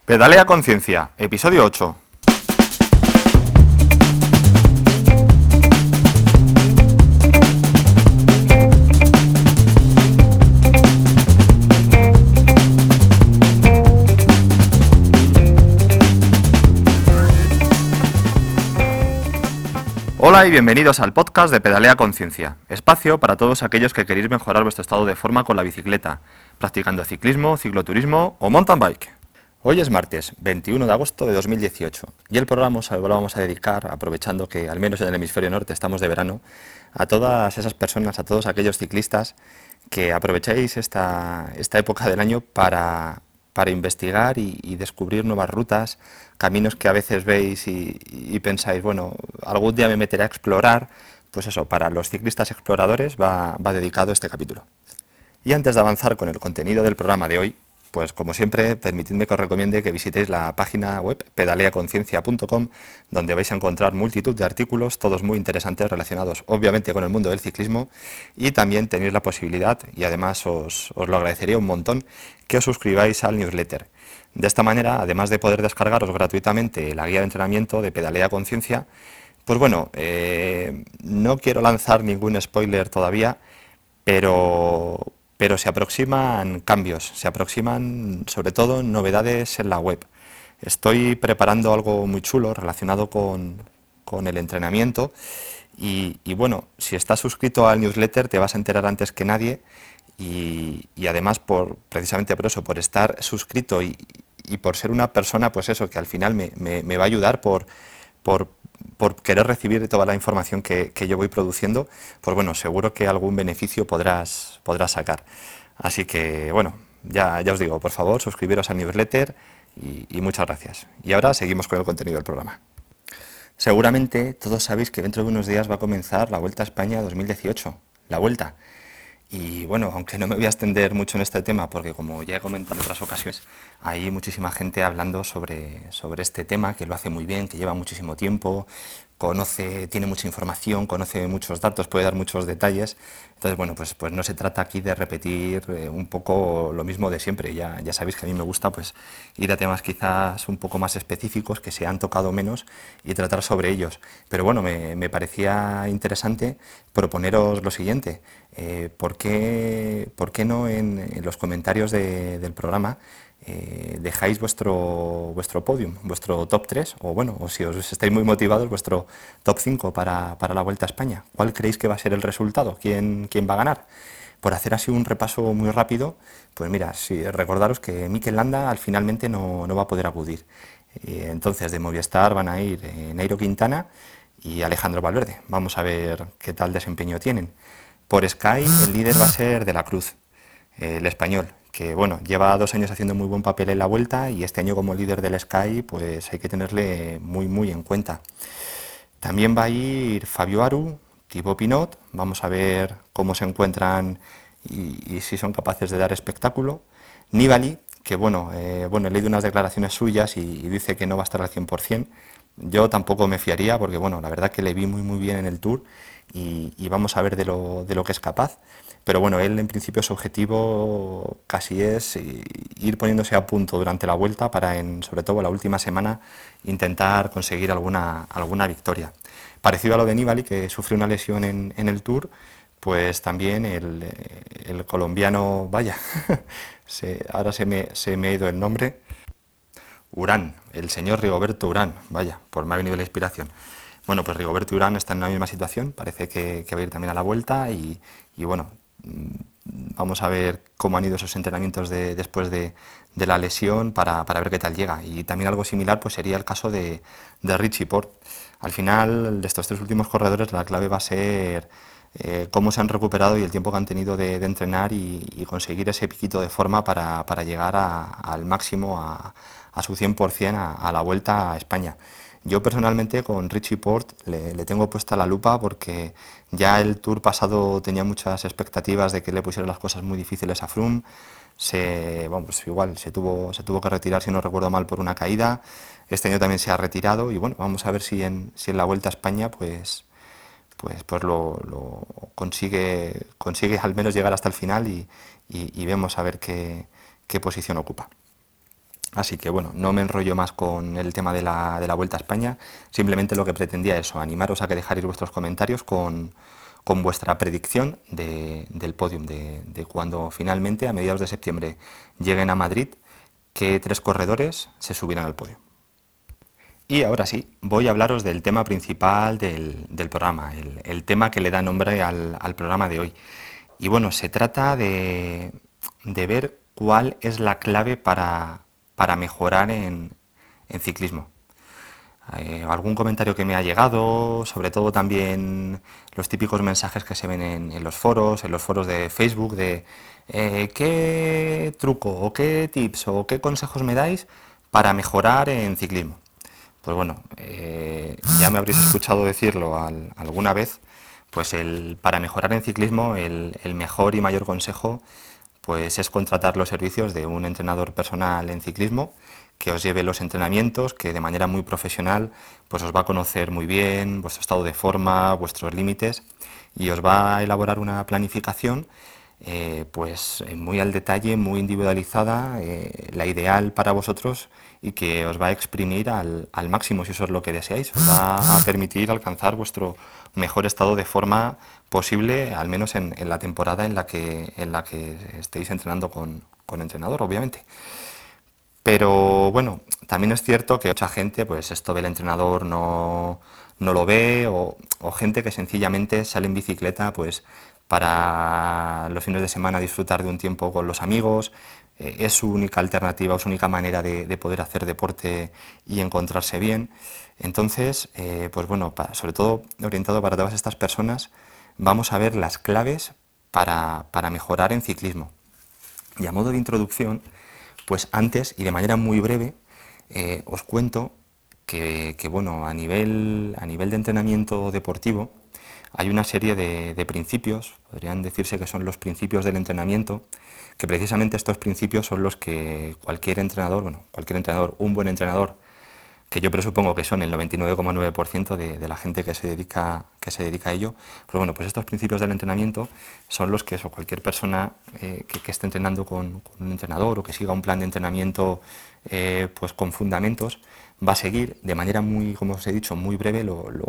Pedalea Conciencia, episodio 8. Hola y bienvenidos al podcast de Pedalea Conciencia, espacio para todos aquellos que queréis mejorar vuestro estado de forma con la bicicleta, practicando ciclismo, cicloturismo o mountain bike. Hoy es martes, 21 de agosto de 2018, y el programa lo vamos a dedicar, aprovechando que al menos en el hemisferio norte estamos de verano, a todas esas personas, a todos aquellos ciclistas que aprovechéis esta época del año para investigar y descubrir nuevas rutas, caminos que a veces veis y pensáis, bueno, algún día me meteré a explorar. Pues eso, para los ciclistas exploradores va dedicado este capítulo. Y antes de avanzar con el contenido del programa de hoy, pues como siempre, permitidme que os recomiende que visitéis la página web pedaleaconciencia.com, donde vais a encontrar multitud de artículos, todos muy interesantes, relacionados obviamente con el mundo del ciclismo, y también tenéis la posibilidad, y además os lo agradecería un montón, que os suscribáis al newsletter. De esta manera, además de poder descargaros gratuitamente la guía de entrenamiento de Pedalea Conciencia, pues bueno, no quiero lanzar ningún spoiler todavía, pero se aproximan cambios, se aproximan sobre todo novedades en la web. Estoy preparando algo muy chulo relacionado con el entrenamiento y bueno, si estás suscrito al newsletter te vas a enterar antes que nadie y además precisamente por eso, por estar suscrito y por ser una persona, pues eso, que al final me va a ayudar por, por querer recibir toda la información que yo voy produciendo, pues bueno, seguro que algún beneficio podrás sacar. Así que bueno, ya os digo, por favor, suscribiros al newsletter y muchas gracias. Y ahora seguimos con el contenido del programa. Seguramente todos sabéis que dentro de unos días va a comenzar la Vuelta a España 2018, la Vuelta. Y bueno, aunque no me voy a extender mucho en este tema, porque como ya he comentado en otras ocasiones, hay muchísima gente hablando sobre este tema, que lo hace muy bien, que lleva muchísimo tiempo, tiene mucha información, conoce muchos datos, puede dar muchos detalles. Entonces, bueno, pues no se trata aquí de repetir un poco lo mismo de siempre. Ya sabéis que a mí me gusta pues ir a temas quizás un poco más específicos, que se han tocado menos, y tratar sobre ellos. Pero bueno, me parecía interesante proponeros lo siguiente. ¿Por qué no en los comentarios del programa dejáis vuestro podium, vuestro top 3, o bueno, o si os estáis muy motivados, vuestro top 5 para la Vuelta a España? ¿Cuál creéis que va a ser el resultado? ¿Quién va a ganar? Por hacer así un repaso muy rápido, pues mira, recordaros que Mikel Landa finalmente no va a poder acudir. Entonces de Movistar van a ir Nairo Quintana y Alejandro Valverde. Vamos a ver qué tal desempeño tienen. Por Sky el líder va a ser De la Cruz, el español, que bueno, lleva 2 años haciendo muy buen papel en la Vuelta y este año como líder del Sky pues hay que tenerle muy en cuenta. También va a ir Fabio Aru, Thibaut Pinot, vamos a ver cómo se encuentran y si son capaces de dar espectáculo. Nibali, que bueno, he leído unas declaraciones suyas y dice que no va a estar al 100%. Yo tampoco me fiaría porque bueno, la verdad que le vi muy bien en el Tour y vamos a ver de lo que es capaz. Pero bueno, él en principio su objetivo casi es ir poniéndose a punto durante la Vuelta para sobre todo la última semana intentar conseguir alguna victoria. Parecido a lo de Nibali, que sufrió una lesión en el Tour, pues también el colombiano, vaya, ahora se me ha ido el nombre, Urán, el señor Rigoberto Urán, vaya, por me ha venido la inspiración. Bueno, pues Rigoberto Urán está en la misma situación, parece que va a ir también a la Vuelta y bueno, vamos a ver cómo han ido esos entrenamientos después de la lesión para ver qué tal llega. Y también algo similar pues sería el caso de Richie Porte. Al final, de estos 3 últimos corredores, la clave va a ser cómo se han recuperado y el tiempo que han tenido de entrenar y conseguir ese piquito de forma para llegar al máximo, a su 100% a la Vuelta a España. Yo personalmente con Richie Porte le tengo puesta la lupa porque ya el Tour pasado tenía muchas expectativas de que le pusieran las cosas muy difíciles a Froome. Pues igual se tuvo que retirar, si no recuerdo mal, por una caída. Este año también se ha retirado y bueno, vamos a ver si en la Vuelta a España pues lo consigue al menos llegar hasta el final y vemos a ver qué posición ocupa. Así que bueno, no me enrollo más con el tema de la Vuelta a España, simplemente lo que pretendía es eso, animaros a que dejarais vuestros comentarios con vuestra predicción del podium, de cuando finalmente, a mediados de septiembre, lleguen a Madrid, qué tres corredores se subirán al podio. Y ahora sí, voy a hablaros del tema principal del programa, el tema que le da nombre al programa de hoy. Y bueno, se trata de ver cuál es la clave para mejorar en ciclismo. Algún comentario que me ha llegado, sobre todo también los típicos mensajes que se ven en los foros de Facebook, de qué truco o qué tips o qué consejos me dais para mejorar en ciclismo. Pues bueno, ya me habréis escuchado decirlo alguna vez, pues para mejorar en ciclismo el mejor y mayor consejo pues es contratar los servicios de un entrenador personal en ciclismo que os lleve los entrenamientos, que de manera muy profesional pues os va a conocer muy bien vuestro estado de forma, vuestros límites y os va a elaborar una planificación pues muy al detalle, muy individualizada, la ideal para vosotros y que os va a exprimir al máximo si eso es lo que deseáis. Os va a permitir alcanzar vuestro mejor estado de forma posible, al menos en la temporada en la que estéis entrenando con entrenador, obviamente. Pero bueno, también es cierto que mucha gente, pues esto del entrenador no lo ve, o gente que sencillamente sale en bicicleta, pues para los fines de semana disfrutar de un tiempo con los amigos, es su única alternativa, es su única manera de poder hacer deporte y encontrarse bien. Entonces, pues bueno, sobre todo orientado para todas estas personas, vamos a ver las claves para mejorar en ciclismo. Y a modo de introducción, pues antes y de manera muy breve, os cuento bueno, a nivel de entrenamiento deportivo hay una serie de principios, podrían decirse que son los principios del entrenamiento, que precisamente estos principios son los que cualquier entrenador, bueno, cualquier entrenador, un buen entrenador, que yo presupongo que son el 99,9% de la gente que se dedica a ello, pues bueno, pues estos principios del entrenamiento son los que eso, cualquier persona que esté entrenando con un entrenador o que siga un plan de entrenamiento pues con fundamentos, va a seguir de manera muy, como os he dicho, muy breve,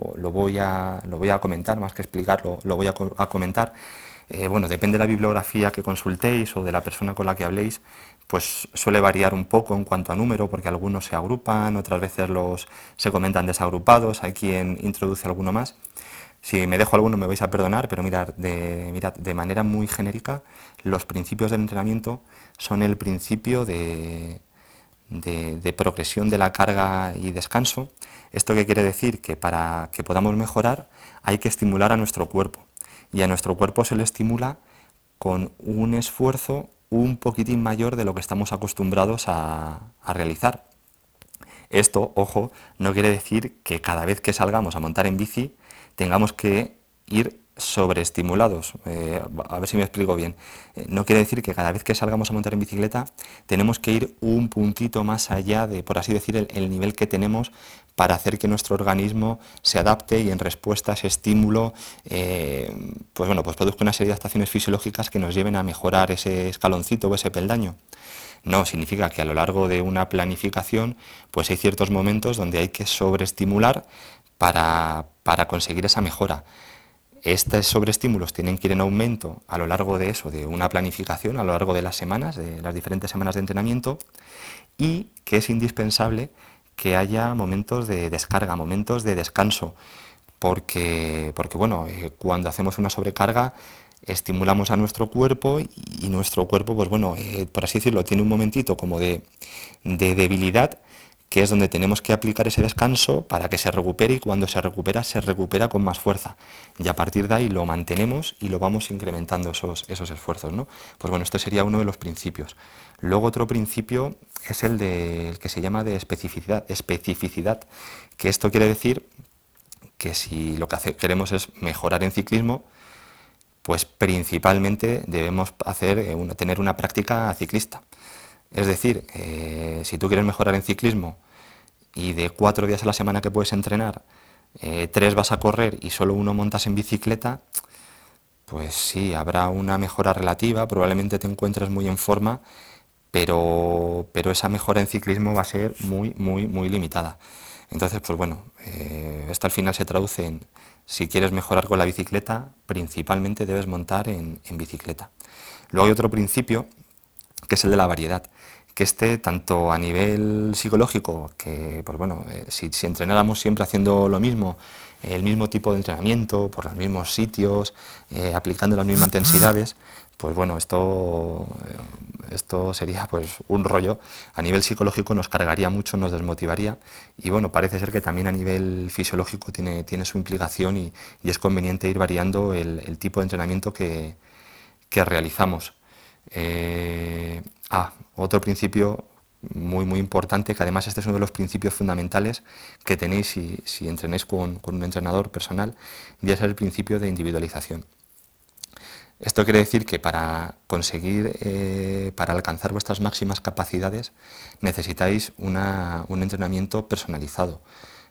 lo voy a comentar, más que explicarlo, lo voy a comentar. Bueno, depende de la bibliografía que consultéis o de la persona con la que habléis, pues suele variar un poco en cuanto a número, porque algunos se agrupan, otras veces se comentan desagrupados, hay quien introduce alguno más. Si me dejo alguno me vais a perdonar, pero mirad, de manera muy genérica, los principios del entrenamiento son el principio de progresión de la carga y descanso. ¿Esto qué quiere decir? Que para que podamos mejorar hay que estimular a nuestro cuerpo. Y a nuestro cuerpo se le estimula con un esfuerzo un poquitín mayor de lo que estamos acostumbrados a realizar. Esto, ojo, no quiere decir que cada vez que salgamos a montar en bici tengamos que ir sobreestimulados. A ver si me explico bien. No quiere decir que cada vez que salgamos a montar en bicicleta tenemos que ir un puntito más allá de, por así decir, el nivel que tenemos para hacer que nuestro organismo se adapte y en respuesta a ese estímulo, pues bueno, pues produzca una serie de adaptaciones fisiológicas que nos lleven a mejorar ese escaloncito o ese peldaño. No, significa que a lo largo de una planificación, pues hay ciertos momentos donde hay que sobreestimular para conseguir esa mejora. Estos sobreestímulos tienen que ir en aumento a lo largo de eso, de una planificación, a lo largo de las semanas, de las diferentes semanas de entrenamiento, y que es indispensable que haya momentos de descarga, momentos de descanso, porque bueno, cuando hacemos una sobrecarga estimulamos a nuestro cuerpo y nuestro cuerpo, pues bueno, por así decirlo, tiene un momentito como de debilidad, que es donde tenemos que aplicar ese descanso para que se recupere y cuando se recupera con más fuerza. Y a partir de ahí lo mantenemos y lo vamos incrementando esos esfuerzos, ¿no? Pues bueno, esto sería uno de los principios. Luego otro principio es el que se llama de especificidad, que esto quiere decir que si lo que queremos es mejorar en ciclismo, pues principalmente debemos tener una práctica ciclista. Es decir, si tú quieres mejorar en ciclismo y de 4 días a la semana que puedes entrenar, 3 vas a correr y solo uno montas en bicicleta, pues sí, habrá una mejora relativa, probablemente te encuentres muy en forma, pero esa mejora en ciclismo va a ser muy, muy, muy limitada. Entonces, pues bueno, esto al final se traduce en, si quieres mejorar con la bicicleta, principalmente debes montar en bicicleta. Luego hay otro principio, que es el de la variedad, que tanto a nivel psicológico, que pues bueno, si entrenáramos siempre haciendo lo mismo, el mismo tipo de entrenamiento, por los mismos sitios, aplicando las mismas intensidades, pues bueno, esto sería pues un rollo. A nivel psicológico nos cargaría mucho, nos desmotivaría, y bueno, parece ser que también a nivel fisiológico tiene su implicación, y es conveniente ir variando el tipo de entrenamiento que realizamos. Otro principio muy, muy importante, que además este es uno de los principios fundamentales que tenéis si entrenáis con un entrenador personal, y es el principio de individualización. Esto quiere decir que para conseguir, para alcanzar vuestras máximas capacidades, necesitáis un entrenamiento personalizado.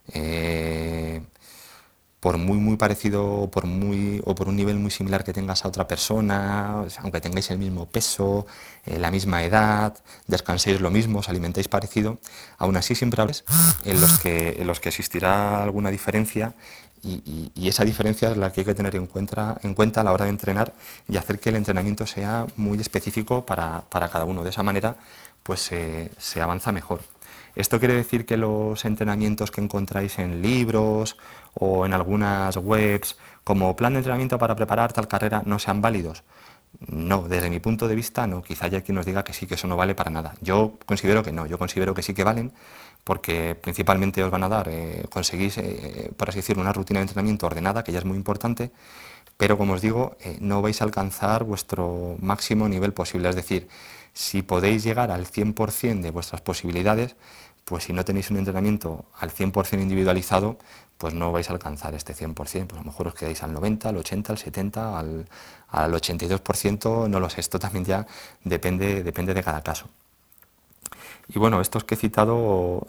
Eh, por muy muy parecido o por un nivel muy similar que tengas a otra persona, o sea, aunque tengáis el mismo peso, la misma edad, descanséis lo mismo, os alimentéis parecido, aún así siempre habrá en los que existirá alguna diferencia, y esa diferencia es la que hay que tener en cuenta a la hora de entrenar, y hacer que el entrenamiento sea muy específico para cada uno. De esa manera pues se avanza mejor. ¿Esto quiere decir que los entrenamientos que encontráis en libros o en algunas webs como plan de entrenamiento para preparar tal carrera no sean válidos? No, desde mi punto de vista no. Quizá haya quien nos diga que sí, que eso no vale para nada. Yo considero que no, yo considero que sí que valen, porque principalmente os van a dar, conseguís, por así decirlo, una rutina de entrenamiento ordenada, que ya es muy importante, pero como os digo, no vais a alcanzar vuestro máximo nivel posible. Es decir, si podéis llegar al 100% de vuestras posibilidades, pues si no tenéis un entrenamiento al 100% individualizado, pues no vais a alcanzar este 100%. Pues a lo mejor os quedáis al 90, al 80, al 70, al 82%, no lo sé. Esto también ya depende de cada caso. Y bueno, estos que he citado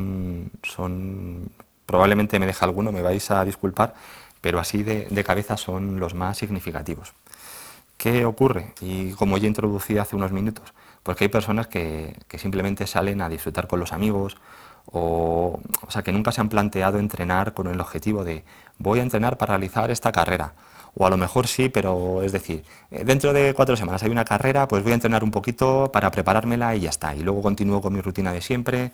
probablemente me deja alguno, me vais a disculpar, pero así de cabeza son los más significativos. ¿Qué ocurre? Y como ya introducí hace unos minutos, pues que hay personas que simplemente salen a disfrutar con los amigos, o sea, que nunca se han planteado entrenar con el objetivo de voy a entrenar para realizar esta carrera. O a lo mejor sí, pero es decir, dentro de 4 semanas hay una carrera, pues voy a entrenar un poquito para preparármela y ya está. Y luego continúo con mi rutina de siempre,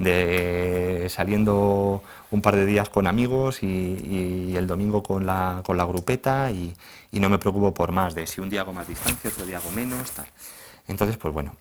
de saliendo un par de días con amigos, y el domingo con la grupeta, y no me preocupo por más, de si un día hago más distancia, otro día hago menos, tal. Entonces, pues bueno,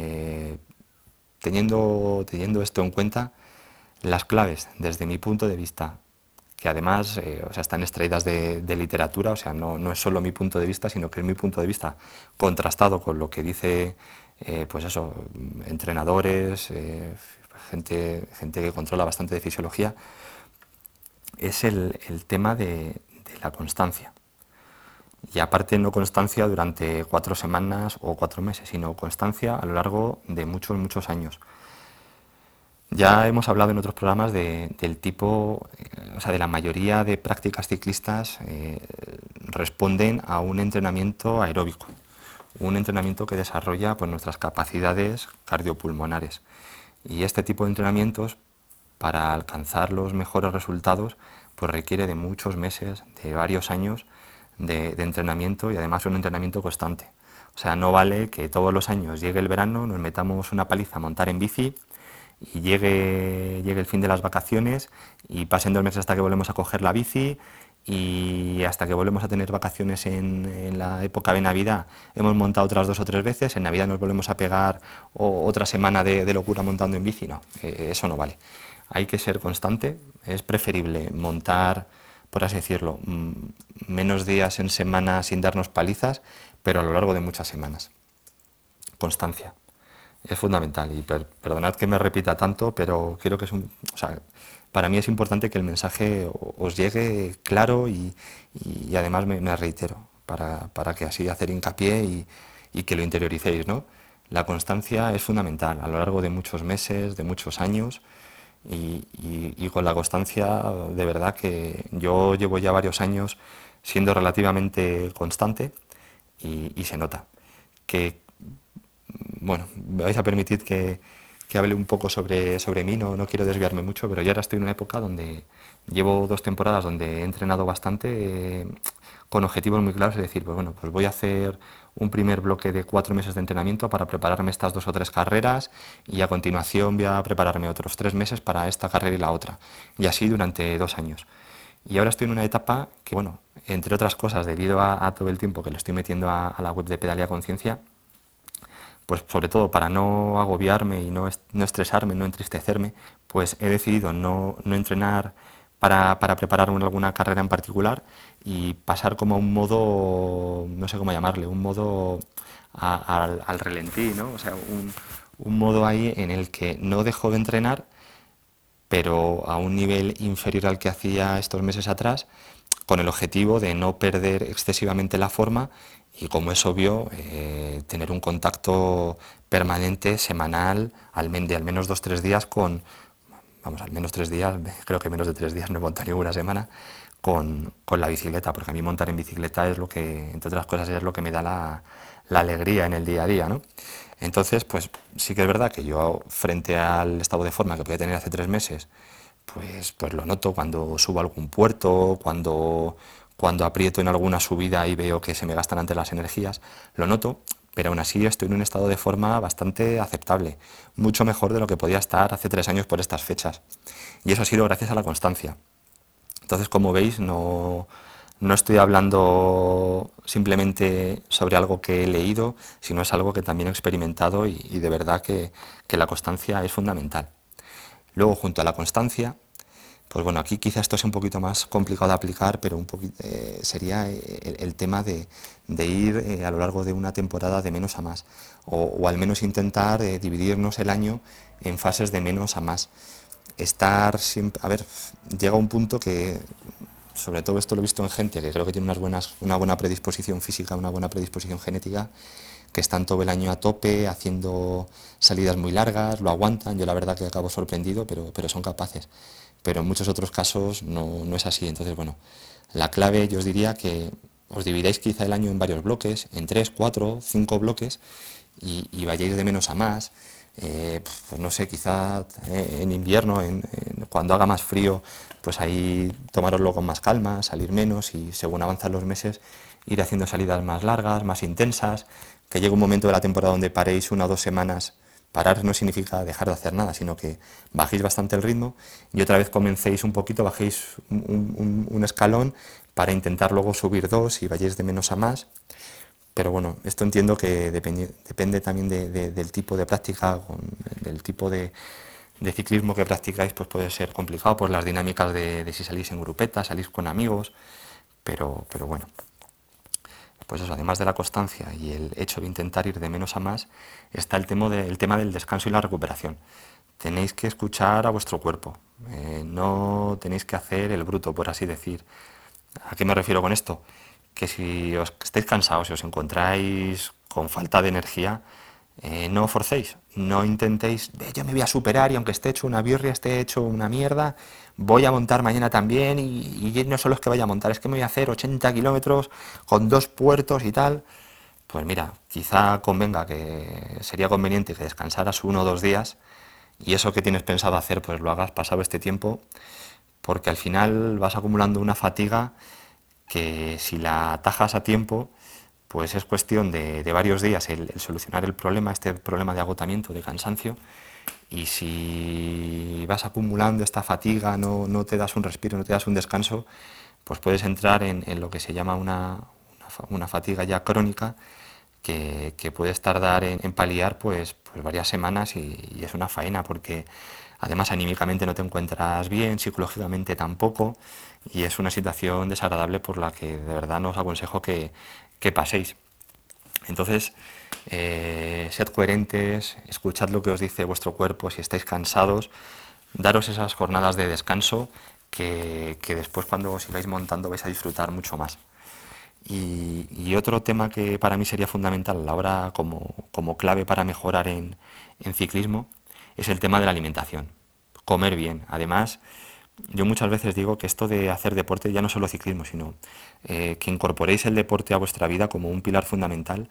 teniendo esto en cuenta, las claves, desde mi punto de vista, que además o sea, están extraídas de literatura, o sea, no es solo mi punto de vista, sino que es mi punto de vista contrastado con lo que dice, pues eso, entrenadores, gente que controla bastante de fisiología, es el tema de la constancia. Y aparte, no constancia durante 4 semanas o 4 meses, sino constancia a lo largo de muchos, muchos años. Ya hemos hablado en otros programas del tipo, o sea, de la mayoría de prácticas ciclistas responden a un entrenamiento aeróbico, un entrenamiento que desarrolla pues, nuestras capacidades cardiopulmonares. Y este tipo de entrenamientos, para alcanzar los mejores resultados, pues requiere de muchos meses, de varios años de entrenamiento, y además un entrenamiento constante. O sea, no vale que todos los años llegue el verano, nos metamos una paliza a montar en bici, y llegue el fin de las vacaciones y pasen 2 meses hasta que volvemos a coger la bici, y hasta que volvemos a tener vacaciones en la época de Navidad hemos montado otras 2 o 3 veces, en Navidad nos volvemos a pegar otra semana de locura montando en bici. No, eso no vale. Hay que ser constante, es preferible montar, por así decirlo, menos días en semana sin darnos palizas, pero a lo largo de muchas semanas. Constancia es fundamental, y perdonad que me repita tanto, pero creo que o sea, para mí es importante que el mensaje os llegue claro, y además me reitero, para que así hacer hincapié, y que lo interioricéis, ¿no? La constancia es fundamental a lo largo de muchos meses, de muchos años, y con la constancia, de verdad que yo llevo ya varios años siendo relativamente constante, y se nota que bueno, me vais a permitir que hable un poco sobre mí, no quiero desviarme mucho, pero yo ahora estoy en una época donde llevo 2 temporadas donde he entrenado bastante con objetivos muy claros, es decir, pues bueno, pues voy a hacer un primer bloque de 4 meses de entrenamiento para prepararme estas 2 o 3 carreras y a continuación voy a prepararme otros 3 meses para esta carrera y la otra. Y así durante 2 años. Y ahora estoy en una etapa que, bueno, entre otras cosas, debido a todo el tiempo que le estoy metiendo a la web de Pedalea Conciencia, pues sobre todo para no agobiarme y no estresarme, no entristecerme, pues he decidido no entrenar para prepararme en alguna carrera en particular y pasar como a un modo, no sé cómo llamarle, un modo al relentí, ¿no? O sea, un modo ahí en el que no dejo de entrenar, pero a un nivel inferior al que hacía estos meses atrás, con el objetivo de no perder excesivamente la forma y, como es obvio, tener un contacto permanente, semanal, de al menos 2 o 3 días vamos, al menos 3 días, creo que menos de 3 días no he montado ni una semana, con la bicicleta, porque a mí montar en bicicleta es lo que, entre otras cosas, es lo que me da la alegría en el día a día, ¿no? Entonces, pues sí que es verdad que yo, frente al estado de forma que podía tener hace 3 meses, pues lo noto cuando subo a algún puerto, cuando aprieto en alguna subida y veo que se me gastan antes las energías, lo noto, pero aún así estoy en un estado de forma bastante aceptable, mucho mejor de lo que podía estar hace 3 años por estas fechas. Y eso ha sido gracias a la constancia. Entonces, como veis, no estoy hablando simplemente sobre algo que he leído, sino es algo que también he experimentado y de verdad que la constancia es fundamental. Luego, junto a la constancia, pues bueno, aquí quizá esto es un poquito más complicado de aplicar, pero sería el tema de ir a lo largo de una temporada de menos a más, o al menos intentar dividirnos el año en fases de menos a más. Estar siempre, a ver, llega un punto que, sobre todo esto lo he visto en gente que creo que tiene una buena predisposición física, una buena predisposición genética, que están todo el año a tope, haciendo salidas muy largas, lo aguantan. Yo la verdad que acabo sorprendido, pero son capaces. Pero en muchos otros casos no es así. Entonces, bueno, la clave yo os diría que os dividáis quizá el año en varios bloques, en 3, 4, 5 bloques, y vayáis de menos a más. Pues no sé, quizá en invierno, cuando haga más frío, pues ahí tomároslo con más calma, salir menos y, según avanzan los meses, ir haciendo salidas más largas, más intensas, que llegue un momento de la temporada donde paréis 1 o 2 semanas. Parar no significa dejar de hacer nada, sino que bajéis bastante el ritmo y otra vez comencéis un poquito, bajéis un escalón para intentar luego subir dos y vayáis de menos a más. Pero bueno, esto entiendo que depende también del tipo de práctica, del tipo de ciclismo que practicáis, pues puede ser complicado por las dinámicas de si salís en grupetas, salís con amigos, pero bueno, pues eso, además de la constancia y el hecho de intentar ir de menos a más, está el tema del descanso y la recuperación. Tenéis que escuchar a vuestro cuerpo, no tenéis que hacer el bruto, por así decir. ¿A qué me refiero con esto? Que si os estáis cansados, si os encontráis con falta de energía, no forcéis, no intentéis, yo me voy a superar y aunque esté hecho una birria, esté hecho una mierda, voy a montar mañana también y no solo es que vaya a montar, es que me voy a hacer 80 kilómetros con 2 puertos y tal. Pues mira, quizá convenga, que sería conveniente que descansaras 1 o 2 días y eso que tienes pensado hacer, pues lo hagas pasado este tiempo, porque al final vas acumulando una fatiga que, si la atajas a tiempo, pues es cuestión de varios días el solucionar el problema, este problema de agotamiento, de cansancio. Y si vas acumulando esta fatiga, no te das un respiro, no te das un descanso, pues puedes entrar en lo que se llama una fatiga ya crónica, que puedes tardar en paliar pues varias semanas y es una faena, porque además anímicamente no te encuentras bien, psicológicamente tampoco, y es una situación desagradable por la que de verdad no os aconsejo que paséis. Entonces, sed coherentes, escuchad lo que os dice vuestro cuerpo. Si estáis cansados, daros esas jornadas de descanso que después, cuando os sigáis montando, vais a disfrutar mucho más. Y otro tema que para mí sería fundamental a la hora, como clave para mejorar en ciclismo, es el tema de la alimentación. Comer bien. Además, yo muchas veces digo que esto de hacer deporte, ya no solo ciclismo, sino que incorporéis el deporte a vuestra vida como un pilar fundamental,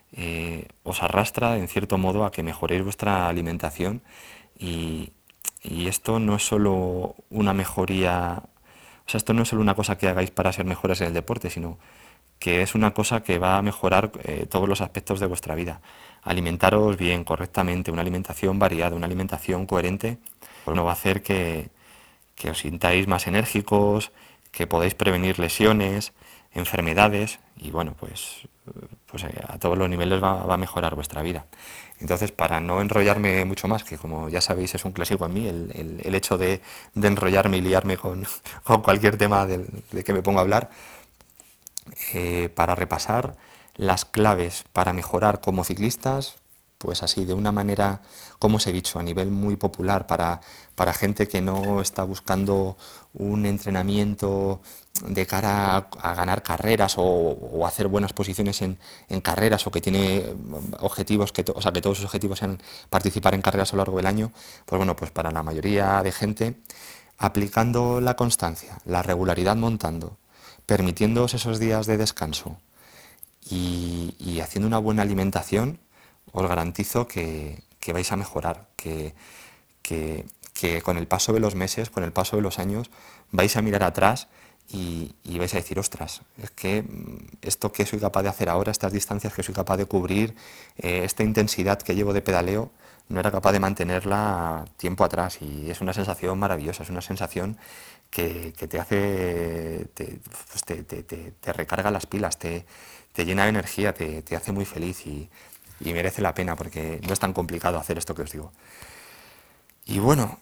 os arrastra en cierto modo a que mejoréis vuestra alimentación y, y esto no es solo una mejoría, o sea, esto no es solo una cosa que hagáis para ser mejores en el deporte, sino que es una cosa que va a mejorar todos los aspectos de vuestra vida. Alimentaros bien, correctamente, una alimentación variada, una alimentación coherente, pues no va a hacer que os sintáis más enérgicos, que podáis prevenir lesiones, enfermedades y bueno, pues a todos los niveles va a mejorar vuestra vida. Entonces, para no enrollarme mucho más, que como ya sabéis es un clásico en mí, el hecho de enrollarme y liarme con, con cualquier tema de que me pongo a hablar, para repasar las claves para mejorar como ciclistas, pues así, de una manera, como os he dicho, a nivel muy popular para gente que no está buscando un entrenamiento de cara a ganar carreras o hacer buenas posiciones en carreras o que tiene objetivos, o sea, que todos sus objetivos sean participar en carreras a lo largo del año, pues bueno, pues para la mayoría de gente, aplicando la constancia, la regularidad montando, permitiéndoos esos días de descanso y haciendo una buena alimentación, os garantizo que vais a mejorar, que, que con el paso de los meses, con el paso de los años, vais a mirar atrás y vais a decir, ostras, es que esto que soy capaz de hacer ahora, estas distancias que soy capaz de cubrir, esta intensidad que llevo de pedaleo, no era capaz de mantenerla tiempo atrás y es una sensación maravillosa, es una sensación que te hace, pues te recarga las pilas, te llena de energía, te hace muy feliz y merece la pena porque no es tan complicado hacer esto que os digo. Y bueno,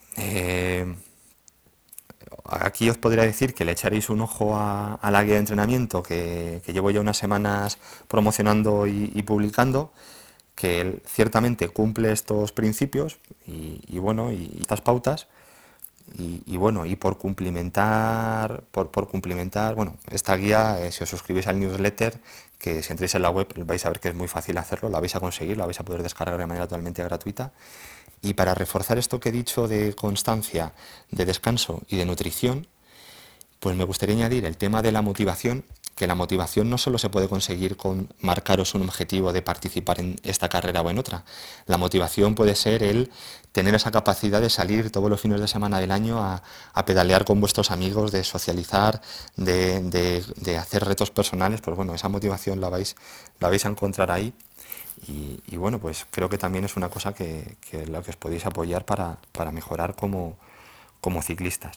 aquí os podría decir que le echaréis un ojo a la guía de entrenamiento que llevo ya unas semanas promocionando y publicando, que él ciertamente cumple estos principios y bueno, y estas pautas. Y bueno, y por cumplimentar, bueno, esta guía, si os suscribís al newsletter, que si entréis en la web vais a ver que es muy fácil hacerlo, la vais a conseguir, la vais a poder descargar de manera totalmente gratuita. Y para reforzar esto que he dicho de constancia, de descanso y de nutrición, pues me gustaría añadir el tema de la motivación, que la motivación no solo se puede conseguir con marcaros un objetivo de participar en esta carrera o en otra. La motivación puede ser el tener esa capacidad de salir todos los fines de semana del año a pedalear con vuestros amigos, de socializar, de hacer retos personales. Pues bueno, esa motivación la vais a encontrar ahí. Y bueno, pues creo que también es una cosa que la que os podéis apoyar para mejorar como ciclistas.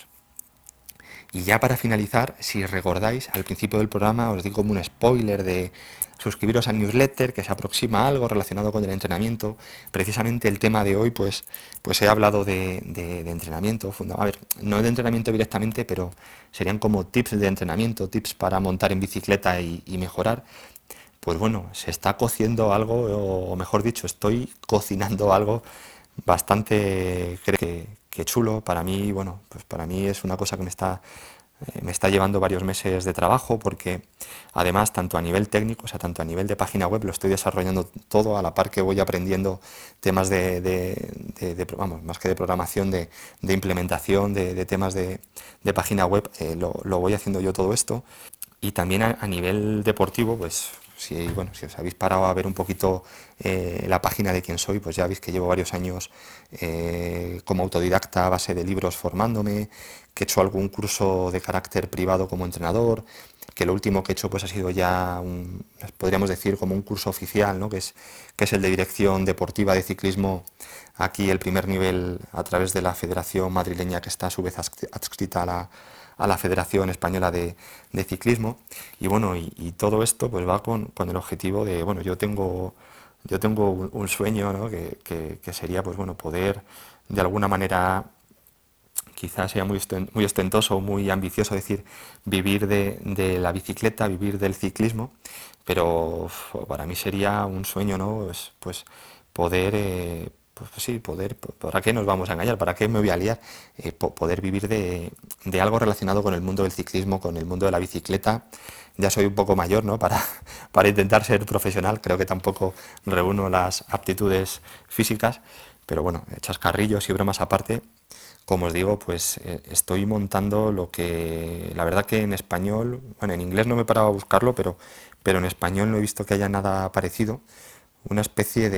Y ya para finalizar, si recordáis, al principio del programa os di como un spoiler de suscribiros al newsletter, que se aproxima algo relacionado con el entrenamiento. Precisamente el tema de hoy, pues he hablado de entrenamiento. A ver, no de entrenamiento directamente, pero serían como tips de entrenamiento, tips para montar en bicicleta y mejorar. Pues bueno, se está cociendo algo, o mejor dicho, estoy cocinando algo bastante, creo que chulo. Para mí, bueno, pues para mí es una cosa que me está llevando varios meses de trabajo porque además tanto a nivel técnico, o sea, tanto a nivel de página web lo estoy desarrollando todo a la par que voy aprendiendo temas vamos, más que de programación, de implementación, de temas de página web, lo voy haciendo yo todo esto. Y también a nivel deportivo, pues si, bueno, si os habéis parado a ver un poquito la página de quién soy, pues ya veis que llevo varios años como autodidacta a base de libros formándome, que he hecho algún curso de carácter privado como entrenador, que lo último que he hecho pues ha sido ya podríamos decir como un curso oficial, ¿no? Que es el de dirección deportiva de ciclismo, aquí el primer nivel a través de la Federación Madrileña, que está a su vez adscrita a la Federación Española de Ciclismo. Y bueno, y todo esto pues va con el objetivo de, bueno, yo tengo un sueño, ¿no? Que sería pues bueno, poder de alguna manera, quizás sea muy ostentoso, muy ambicioso decir vivir de la bicicleta, vivir del ciclismo, pero para mí sería un sueño, ¿no? Pues poder, pues sí, ¿para qué nos vamos a engañar? ¿Para qué me voy a liar? Poder vivir de algo relacionado con el mundo del ciclismo, con el mundo de la bicicleta. Ya soy un poco mayor, ¿no? Para intentar ser profesional, creo que tampoco reúno las aptitudes físicas, pero bueno, chascarrillos y bromas aparte, como os digo, pues estoy montando lo que, la verdad que en español, bueno, en inglés no me he parado a buscarlo, pero en español no he visto que haya nada parecido. una especie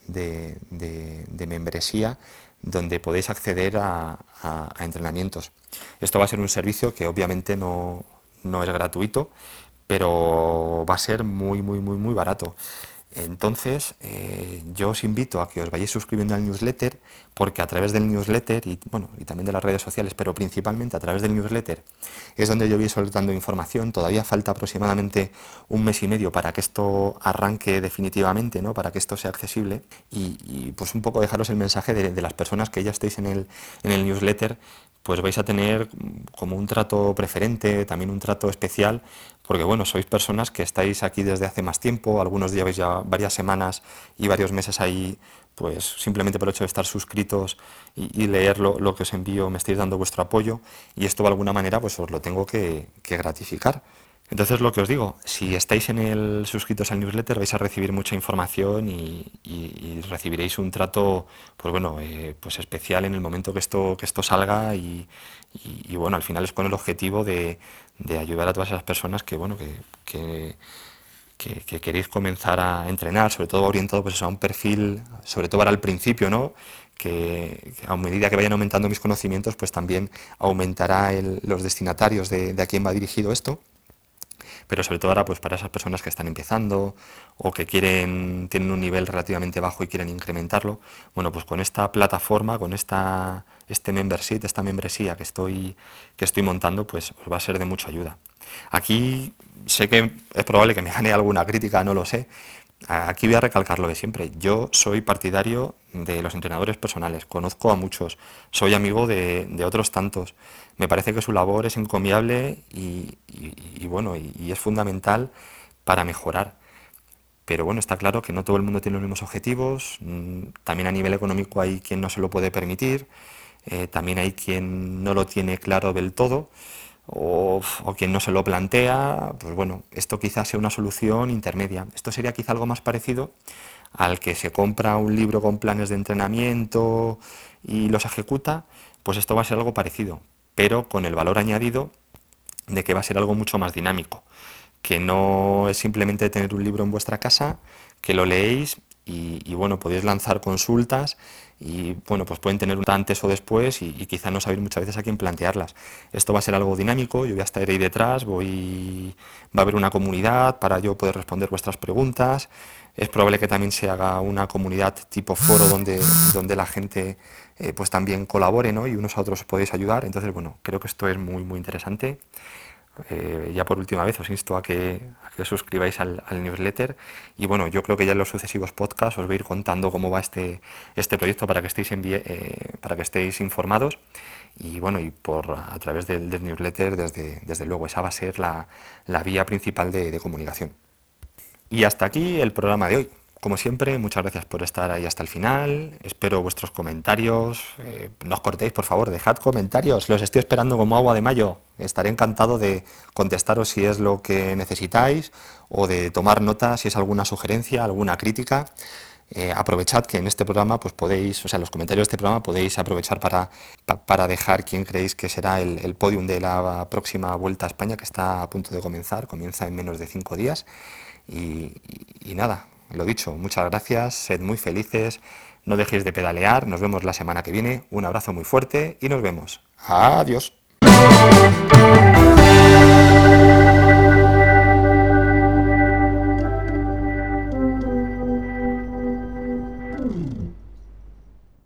de membresía donde podéis acceder a entrenamientos. Esto va a ser un servicio que obviamente no es gratuito, pero va a ser muy barato. Entonces, yo os invito a que os vayáis suscribiendo al newsletter, porque a través del newsletter y, bueno, y también de las redes sociales, pero principalmente a través del newsletter, es donde yo voy soltando información. Todavía falta aproximadamente un mes y medio para que esto arranque definitivamente, ¿no? Para que esto sea accesible pues un poco dejaros el mensaje de las personas que ya estéis en el newsletter, pues vais a tener como un trato preferente, también un trato especial, porque bueno, sois personas que estáis aquí desde hace más tiempo, algunos lleváis ya varias semanas y varios meses ahí, pues simplemente por el hecho de estar suscritos y leer lo que os envío, me estáis dando vuestro apoyo, y esto de alguna manera pues os lo tengo que gratificar. Entonces, lo que os digo, si estáis en el suscritos al newsletter vais a recibir mucha información y recibiréis un trato, pues bueno, pues especial en el momento que esto salga bueno, al final es con el objetivo de ayudar a todas esas personas que, bueno, que queréis comenzar a entrenar, sobre todo orientado pues eso, a un perfil, sobre todo para el principio, ¿no? Que a medida que vayan aumentando mis conocimientos, pues también aumentará los destinatarios de a quién va dirigido esto, pero sobre todo ahora pues para esas personas que están empezando o que tienen un nivel relativamente bajo y quieren incrementarlo. Bueno, pues con esta plataforma, con este membership, esta membresía que estoy montando, pues os va a ser de mucha ayuda. Aquí sé que es probable que me gane alguna crítica, no lo sé. Aquí voy a recalcar lo de siempre. Yo soy partidario de los entrenadores personales, conozco a muchos, soy amigo de otros tantos. Me parece que su labor es encomiable bueno, y es fundamental para mejorar. Pero bueno, está claro que no todo el mundo tiene los mismos objetivos. También a nivel económico hay quien no se lo puede permitir. También hay quien no lo tiene claro del todo. O quien no se lo plantea. Pues bueno, esto quizás sea una solución intermedia. Esto sería quizá algo más parecido al que se compra un libro con planes de entrenamiento y los ejecuta. Pues esto va a ser algo parecido, pero con el valor añadido de que va a ser algo mucho más dinámico, que no es simplemente tener un libro en vuestra casa, que lo leéis bueno, podéis lanzar consultas y bueno, pues pueden tener un antes o después y quizá no sabéis muchas veces a quién plantearlas. Esto va a ser algo dinámico, yo voy a estar ahí detrás, va a haber una comunidad para yo poder responder vuestras preguntas. Es probable que también se haga una comunidad tipo foro donde la gente pues también colabore, ¿no? Y unos a otros os podéis ayudar. Entonces, bueno, creo que esto es muy interesante. Ya por última vez os insto a que os suscribáis al newsletter y bueno, yo creo que ya en los sucesivos podcasts os voy a ir contando cómo va este proyecto para que para que estéis informados y bueno, y a través del newsletter desde luego esa va a ser la vía principal de comunicación. Y hasta aquí el programa de hoy. Como siempre, muchas gracias por estar ahí hasta el final. Espero vuestros comentarios. No os cortéis, por favor, dejad comentarios. Los estoy esperando como agua de mayo. Estaré encantado de contestaros si es lo que necesitáis o de tomar nota si es alguna sugerencia, alguna crítica. Aprovechad que en este programa pues podéis, o sea, los comentarios de este programa podéis aprovechar para dejar quién creéis que será el podium de la próxima Vuelta a España que está a punto de comenzar. Comienza en menos de 5 días. Y nada, lo dicho, muchas gracias, sed muy felices, no dejéis de pedalear, nos vemos la semana que viene, un abrazo muy fuerte y nos vemos. Adiós.